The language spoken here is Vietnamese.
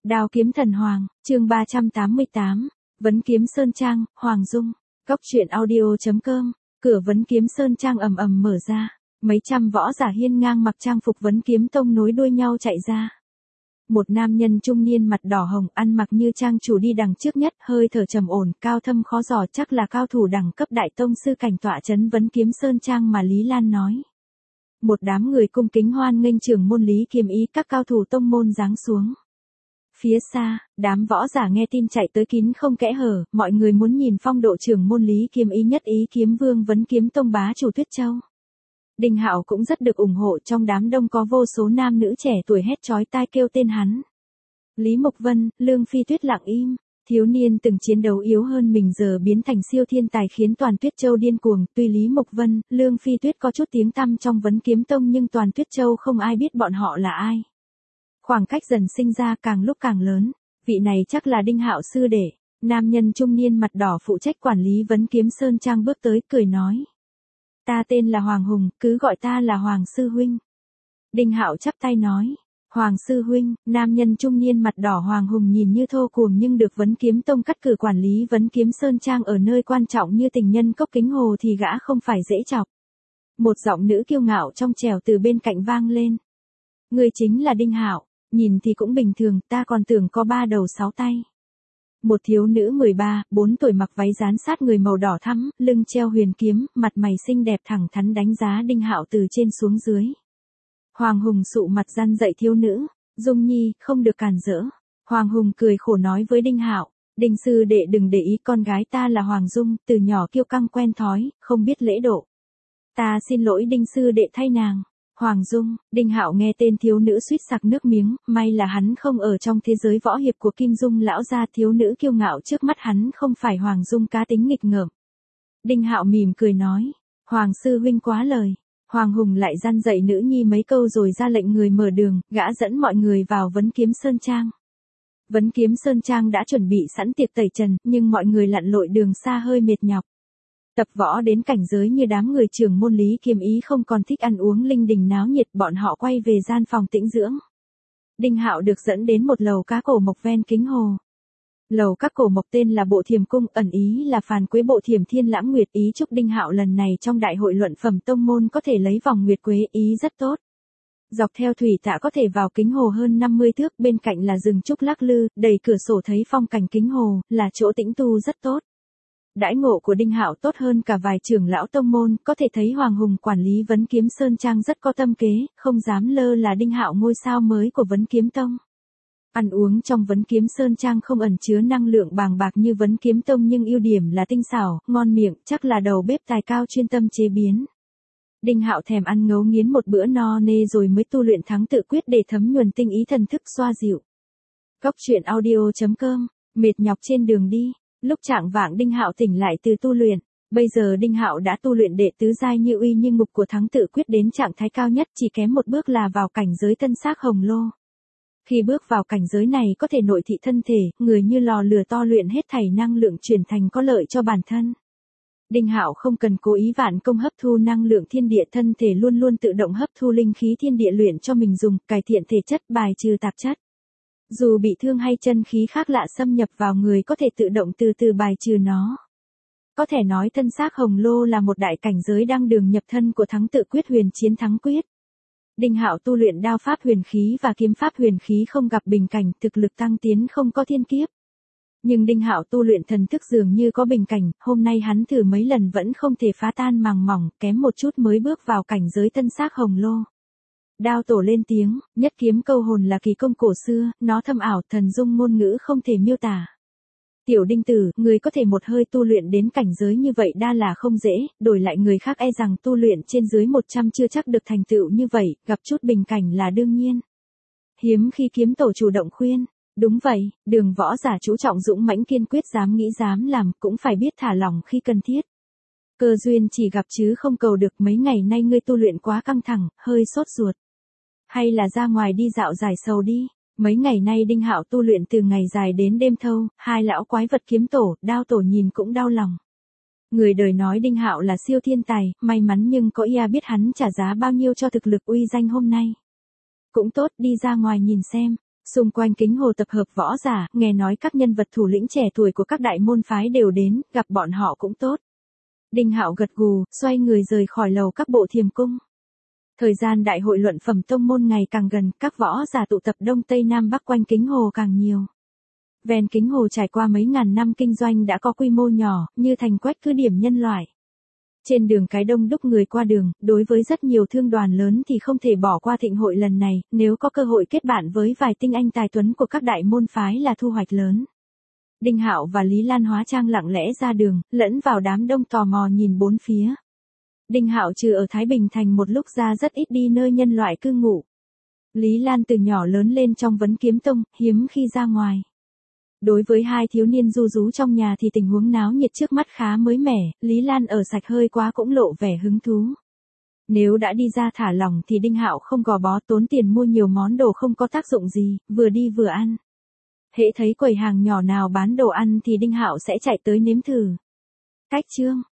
Đao kiếm thần hoàng, chương 388, Vấn kiếm Sơn Trang, Hoàng Dung, Cốc truyện audio.com, cửa Vấn kiếm Sơn Trang ầm ầm mở ra, mấy trăm võ giả hiên ngang mặc trang phục Vấn kiếm tông nối đuôi nhau chạy ra. Một nam nhân trung niên mặt đỏ hồng ăn mặc như trang chủ đi đằng trước nhất, hơi thở trầm ổn, cao thâm khó dò, chắc là cao thủ đẳng cấp đại tông sư cảnh tọa trấn Vấn kiếm Sơn Trang mà Lý Lan nói. Một đám người cung kính hoan nghênh trưởng môn Lý Kiếm Ý, các cao thủ tông môn giáng xuống. Phía xa, đám võ giả nghe tin chạy tới kín không kẽ hở, mọi người muốn nhìn phong độ trưởng môn Lý Kiếm Ý, nhất ý kiếm vương Vấn kiếm tông bá chủ Tuyết Châu. Đinh Hạo cũng rất được ủng hộ, trong đám đông có vô số nam nữ trẻ tuổi hét chói tai kêu tên hắn. Lý Mộc Vân, Lương Phi Tuyết lặng im, thiếu niên từng chiến đấu yếu hơn mình giờ biến thành siêu thiên tài khiến toàn Tuyết Châu điên cuồng, tuy Lý Mộc Vân, Lương Phi Tuyết có chút tiếng tăm trong Vấn kiếm tông nhưng toàn Tuyết Châu không ai biết bọn họ là ai. Khoảng cách dần sinh ra càng lúc càng lớn, vị này chắc là Đinh Hạo sư đệ. Nam nhân trung niên mặt đỏ phụ trách quản lý Vấn kiếm Sơn Trang bước tới cười nói. Ta tên là Hoàng Hùng, cứ gọi ta là Hoàng sư huynh. Đinh Hạo chắp tay nói. Hoàng sư huynh, nam nhân trung niên mặt đỏ Hoàng Hùng nhìn như thô cuồng nhưng được Vấn kiếm tông cắt cử quản lý Vấn kiếm Sơn Trang ở nơi quan trọng như tình nhân cốc Kính Hồ thì gã không phải dễ chọc. Một giọng nữ kiêu ngạo trong trẻo từ bên cạnh vang lên. Người chính là Đinh Hạo, nhìn thì cũng bình thường, ta còn tưởng có 3 đầu 6 tay. Một thiếu nữ 13-14 tuổi mặc váy dán sát người màu đỏ thắm, lưng treo huyền kiếm, mặt mày xinh đẹp thẳng thắn đánh giá Đinh Hạo từ trên xuống dưới. Hoàng Hùng sụ mặt răn dạy thiếu nữ, Dung Nhi, không được cản rỡ. Hoàng Hùng cười khổ nói với Đinh Hạo, Đinh sư đệ đừng để ý, con gái ta là Hoàng Dung, từ nhỏ kiêu căng quen thói, không biết lễ độ. Ta xin lỗi Đinh sư đệ thay nàng. Hoàng Dung, Đinh Hạo nghe tên thiếu nữ suýt sặc nước miếng, may là hắn không ở trong thế giới võ hiệp của Kim Dung lão gia, thiếu nữ kiêu ngạo trước mắt hắn không phải Hoàng Dung cá tính nghịch ngợm. Đinh Hạo mỉm cười nói, Hoàng sư huynh quá lời. Hoàng Hùng lại răn dạy nữ nhi mấy câu rồi ra lệnh người mở đường, gã dẫn mọi người vào Vấn kiếm Sơn Trang. Vấn kiếm Sơn Trang đã chuẩn bị sẵn tiệc tẩy trần, nhưng mọi người lặn lội đường xa hơi mệt nhọc. Tập võ đến cảnh giới như đám người trưởng môn Lý Kiếm Ý không còn thích ăn uống linh đình náo nhiệt, bọn họ quay về gian phòng tĩnh dưỡng. Đinh Hạo được dẫn đến một lầu cá cổ mộc ven Kính Hồ. Lầu các cổ mộc tên là Bộ Thiềm Cung, ẩn ý là phàn quế Bộ Thiềm Thiên Lãng Nguyệt, ý chúc Đinh Hạo lần này trong đại hội luận phẩm tông môn có thể lấy vòng nguyệt quế, ý rất tốt. Dọc theo thủy tạ có thể vào Kính Hồ hơn 50 thước, bên cạnh là rừng trúc lắc lư, đầy cửa sổ thấy phong cảnh Kính Hồ, là chỗ tĩnh tu rất tốt. Đãi ngộ của Đinh Hạo tốt hơn cả vài trưởng lão tông môn, có thể thấy Hoàng Hùng quản lý Vấn kiếm Sơn Trang rất có tâm kế, không dám lơ là Đinh Hạo ngôi sao mới của Vấn kiếm tông. Ăn uống trong Vấn kiếm Sơn Trang không ẩn chứa năng lượng bàng bạc như Vấn kiếm tông nhưng ưu điểm là tinh xảo, ngon miệng, chắc là đầu bếp tài cao chuyên tâm chế biến. Đinh Hạo thèm ăn ngấu nghiến một bữa no nê rồi mới tu luyện thắng tự quyết để thấm nhuần tinh ý thần thức xoa dịu. Cốc truyện audio.com, mệt nhọc trên đường đi. Lúc chạng vạng Đinh Hạo tỉnh lại từ tu luyện, bây giờ Đinh Hạo đã tu luyện đệ tứ giai như uy như ngục của thắng tự quyết đến trạng thái cao nhất, chỉ kém một bước là vào cảnh giới tân xác hồng lô. Khi bước vào cảnh giới này có thể nội thị thân thể, người như lò lửa to luyện hết thảy năng lượng chuyển thành có lợi cho bản thân. Đinh Hạo không cần cố ý vạn công hấp thu năng lượng thiên địa, thân thể luôn luôn tự động hấp thu linh khí thiên địa luyện cho mình dùng, cải thiện thể chất, bài trừ tạp chất. Dù bị thương hay chân khí khác lạ xâm nhập vào người có thể tự động từ từ bài trừ nó. Có thể nói thân xác hồng lô là một đại cảnh giới đang đường nhập thân của thắng tự quyết huyền chiến thắng quyết. Đinh Hạo tu luyện đao pháp huyền khí và kiếm pháp huyền khí không gặp bình cảnh, thực lực tăng tiến không có thiên kiếp. Nhưng Đinh Hạo tu luyện thần thức dường như có bình cảnh, hôm nay hắn thử mấy lần vẫn không thể phá tan màng mỏng, kém một chút mới bước vào cảnh giới thân xác hồng lô. Đao tổ lên tiếng, nhất kiếm câu hồn là kỳ công cổ xưa, nó thâm ảo, thần dung ngôn ngữ không thể miêu tả. Tiểu Đinh tử, người có thể một hơi tu luyện đến cảnh giới như vậy đa là không dễ, đổi lại người khác e rằng tu luyện trên dưới 100 chưa chắc được thành tựu như vậy, gặp chút bình cảnh là đương nhiên. Hiếm khi kiếm tổ chủ động khuyên, đúng vậy, đường võ giả chú trọng dũng mãnh kiên quyết dám nghĩ dám làm, cũng phải biết thả lỏng khi cần thiết. Cơ duyên chỉ gặp chứ không cầu được, mấy ngày nay ngươi tu luyện quá căng thẳng, hơi sốt ruột. Hay là ra ngoài đi dạo giải sầu đi. Mấy ngày nay Đinh Hạo tu luyện từ ngày dài đến đêm thâu, hai lão quái vật kiếm tổ, đao tổ nhìn cũng đau lòng. Người đời nói Đinh Hạo là siêu thiên tài, may mắn nhưng có ia biết hắn trả giá bao nhiêu cho thực lực uy danh hôm nay. Cũng tốt, đi ra ngoài nhìn xem. Xung quanh kính hồ tập hợp võ giả, nghe nói các nhân vật thủ lĩnh trẻ tuổi của các đại môn phái đều đến, gặp bọn họ cũng tốt. Đinh Hạo gật gù, xoay người rời khỏi lầu các bộ thiềm cung. Thời gian đại hội luận phẩm tông môn ngày càng gần, các võ giả tụ tập đông tây nam bắc quanh kính hồ càng nhiều. Ven kính hồ trải qua mấy ngàn năm kinh doanh đã có quy mô nhỏ, như thành quách cứ điểm nhân loại. Trên đường cái đông đúc người qua đường, đối với rất nhiều thương đoàn lớn thì không thể bỏ qua thịnh hội lần này, nếu có cơ hội kết bạn với vài tinh anh tài tuấn của các đại môn phái là thu hoạch lớn. Đinh Hạo và Lý Lan hóa trang lặng lẽ ra đường, lẫn vào đám đông tò mò nhìn bốn phía. Đinh Hạo trừ ở Thái Bình Thành một lúc ra rất ít đi nơi nhân loại cư ngụ. Lý Lan từ nhỏ lớn lên trong Vấn Kiếm Tông, hiếm khi ra ngoài. Đối với hai thiếu niên ru rú trong nhà thì tình huống náo nhiệt trước mắt khá mới mẻ, Lý Lan ở sạch hơi quá cũng lộ vẻ hứng thú. Nếu đã đi ra thả lỏng thì Đinh Hạo không gò bó tốn tiền mua nhiều món đồ không có tác dụng gì, vừa đi vừa ăn. Hễ thấy quầy hàng nhỏ nào bán đồ ăn thì Đinh Hạo sẽ chạy tới nếm thử. Cách chương